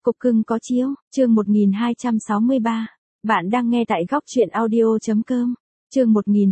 Cục cưng có chiếu, chương 1263. Bạn đang nghe tại góc truyện audio.com. Chương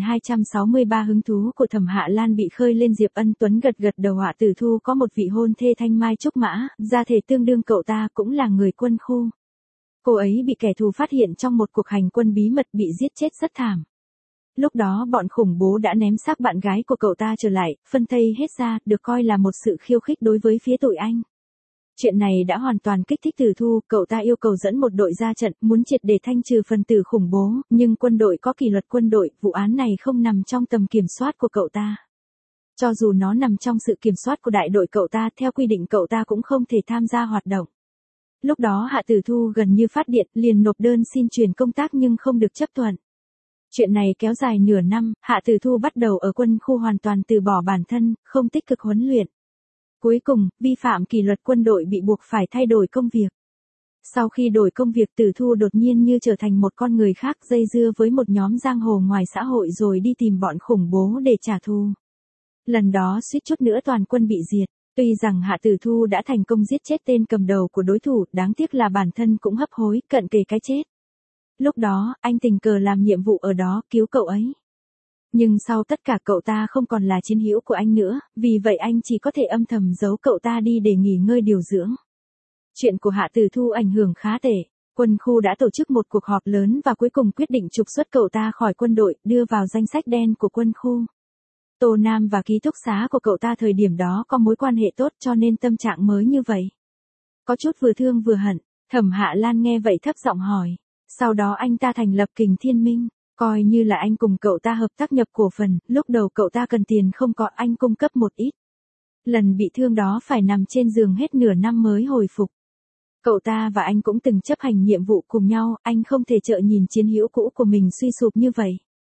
1263 hứng thú của Thẩm Hạ Lan bị khơi lên. Diệp Ân Tuấn gật gật đầu. Hạ Tử Thu có một vị hôn thê thanh mai trúc mã, gia thể tương đương cậu ta, cũng là người quân khu. Cô ấy bị kẻ thù phát hiện trong một cuộc hành quân bí mật, bị giết chết rất thảm. Lúc đó bọn khủng bố đã ném xác bạn gái của cậu ta trở lại, phân thây hết ra, được coi là một sự khiêu khích đối với phía tụi anh. Chuyện này đã hoàn toàn kích thích Tử Thu, cậu ta yêu cầu dẫn một đội ra trận, muốn triệt để thanh trừ phần tử khủng bố, nhưng quân đội có kỷ luật quân đội, vụ án này không nằm trong tầm kiểm soát của cậu ta. Cho dù nó nằm trong sự kiểm soát của đại đội cậu ta, theo quy định cậu ta cũng không thể tham gia hoạt động. Lúc đó Hạ Tử Thu gần như phát điện, liền nộp đơn xin chuyển công tác nhưng không được chấp thuận. Chuyện này kéo dài nửa năm, Hạ Tử Thu bắt đầu ở quân khu hoàn toàn từ bỏ bản thân, không tích cực huấn luyện. Cuối cùng, vi phạm kỷ luật quân đội bị buộc phải thay đổi công việc. Sau khi đổi công việc, Tử Thu đột nhiên như trở thành một con người khác, dây dưa với một nhóm giang hồ ngoài xã hội rồi đi tìm bọn khủng bố để trả thù. Lần đó suýt chút nữa toàn quân bị diệt. Tuy rằng Hạ Tử Thu đã thành công giết chết tên cầm đầu của đối thủ, đáng tiếc là bản thân cũng hấp hối, cận kề cái chết. Lúc đó, anh tình cờ làm nhiệm vụ ở đó, cứu cậu ấy. Nhưng sau tất cả cậu ta không còn là chiến hữu của anh nữa, vì vậy anh chỉ có thể âm thầm giấu cậu ta đi để nghỉ ngơi điều dưỡng. Chuyện của Hạ Tử Thu ảnh hưởng khá tệ. Quân khu đã tổ chức một cuộc họp lớn và cuối cùng quyết định trục xuất cậu ta khỏi quân đội, đưa vào danh sách đen của quân khu. Tô Nam và ký túc xá của cậu ta thời điểm đó có mối quan hệ tốt cho nên tâm trạng mới như vậy. Có chút vừa thương vừa hận. Thẩm Hạ Lan nghe vậy thấp giọng hỏi. Sau đó anh ta thành lập Kình Thiên Minh, coi như là anh cùng cậu ta hợp tác nhập cổ phần, lúc đầu cậu ta cần tiền không có, anh cung cấp một ít. Lần bị thương đó phải nằm trên giường hết nửa năm mới hồi phục. Cậu ta và anh cũng từng chấp hành nhiệm vụ cùng nhau, anh không thể trợ nhìn chiến hữu cũ của mình suy sụp như vậy.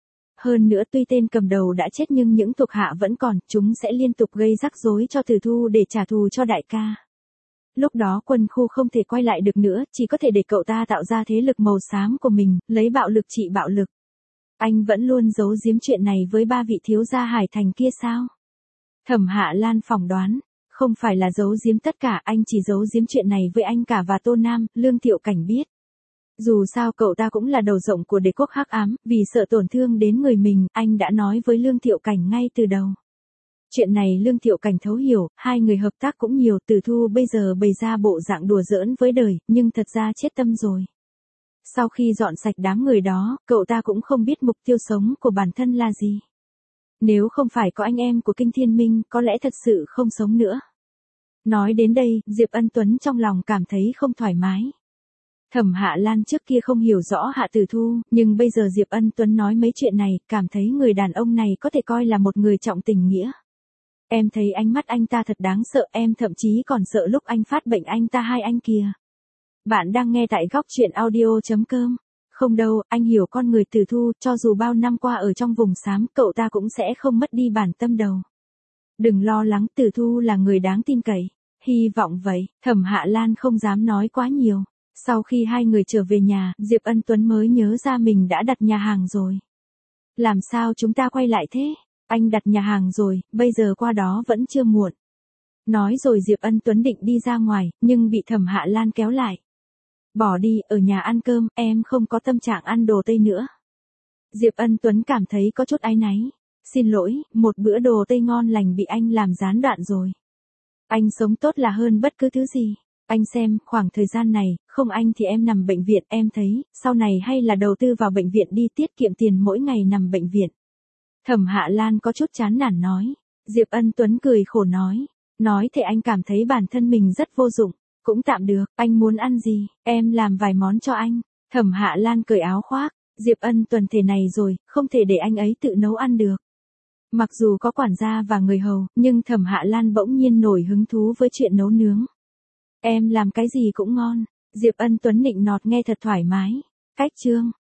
Hơn nữa tuy tên cầm đầu đã chết nhưng những thuộc hạ vẫn còn, chúng sẽ liên tục gây rắc rối cho Tử Thu để trả thù cho đại ca. Lúc đó quân khu không thể quay lại được nữa, chỉ có thể để cậu ta tạo ra thế lực màu xám của mình, lấy bạo lực trị bạo lực. Anh vẫn luôn giấu giếm chuyện này với ba vị thiếu gia Hải Thành kia sao? Thẩm Hạ Lan phỏng đoán, không phải là giấu giếm tất cả, anh chỉ giấu giếm chuyện này với anh cả và Tô Nam, Lương Thiệu Cảnh biết. Dù sao cậu ta cũng là đầu rộng của đế quốc hắc ám, vì sợ tổn thương đến người mình, anh đã nói với Lương Thiệu Cảnh ngay từ đầu. Chuyện này Lương Thiệu Cảnh thấu hiểu, hai người hợp tác cũng nhiều. Tử Thu bây giờ bày ra bộ dạng đùa giỡn với đời, nhưng thật ra chết tâm rồi. Sau khi dọn sạch đám người đó, cậu ta cũng không biết mục tiêu sống của bản thân là gì. Nếu không phải có anh em của Kinh Thiên Minh, có lẽ thật sự không sống nữa. Nói đến đây, Diệp Ân Tuấn trong lòng cảm thấy không thoải mái. Thẩm Hạ Lan trước kia không hiểu rõ Hạ Tử Thu, nhưng bây giờ Diệp Ân Tuấn nói mấy chuyện này, cảm thấy người đàn ông này có thể coi là một người trọng tình nghĩa. Em thấy ánh mắt anh ta thật đáng sợ, em thậm chí còn sợ lúc anh phát bệnh anh ta hai anh kìa. Bạn đang nghe tại góc truyện audio.com. Không đâu, anh hiểu con người Tử Thu, cho dù bao năm qua ở trong vùng xám, cậu ta cũng sẽ không mất đi bản tâm đâu. Đừng lo lắng, Tử Thu là người đáng tin cậy. Hy vọng vậy. Thẩm Hạ Lan không dám nói quá nhiều. Sau khi hai người trở về nhà, Diệp Ân Tuấn mới nhớ ra mình đã đặt nhà hàng rồi. Làm sao chúng ta quay lại thế? Anh đặt nhà hàng rồi, bây giờ qua đó vẫn chưa muộn. Nói rồi Diệp Ân Tuấn định đi ra ngoài, nhưng bị Thẩm Hạ Lan kéo lại. Bỏ đi, ở nhà ăn cơm, em không có tâm trạng ăn đồ Tây nữa. Diệp Ân Tuấn cảm thấy có chút áy náy. Xin lỗi, một bữa đồ Tây ngon lành bị anh làm gián đoạn rồi. Anh sống tốt là hơn bất cứ thứ gì. Anh xem, khoảng thời gian này, không anh thì em nằm bệnh viện, em thấy, sau này hay là đầu tư vào bệnh viện đi, tiết kiệm tiền mỗi ngày nằm bệnh viện. Thẩm Hạ Lan có chút chán nản nói. Diệp Ân Tuấn cười khổ nói. Nói thì anh cảm thấy bản thân mình rất vô dụng. Cũng tạm được, anh muốn ăn gì, em làm vài món cho anh. Thẩm Hạ Lan cởi áo khoác. Diệp Ân Tuần thể này rồi, không thể để anh ấy tự nấu ăn được. Mặc dù có quản gia và người hầu, nhưng Thẩm Hạ Lan bỗng nhiên nổi hứng thú với chuyện nấu nướng. Em làm cái gì cũng ngon. Diệp Ân Tuấn nịnh nọt nghe thật thoải mái. Cách chương.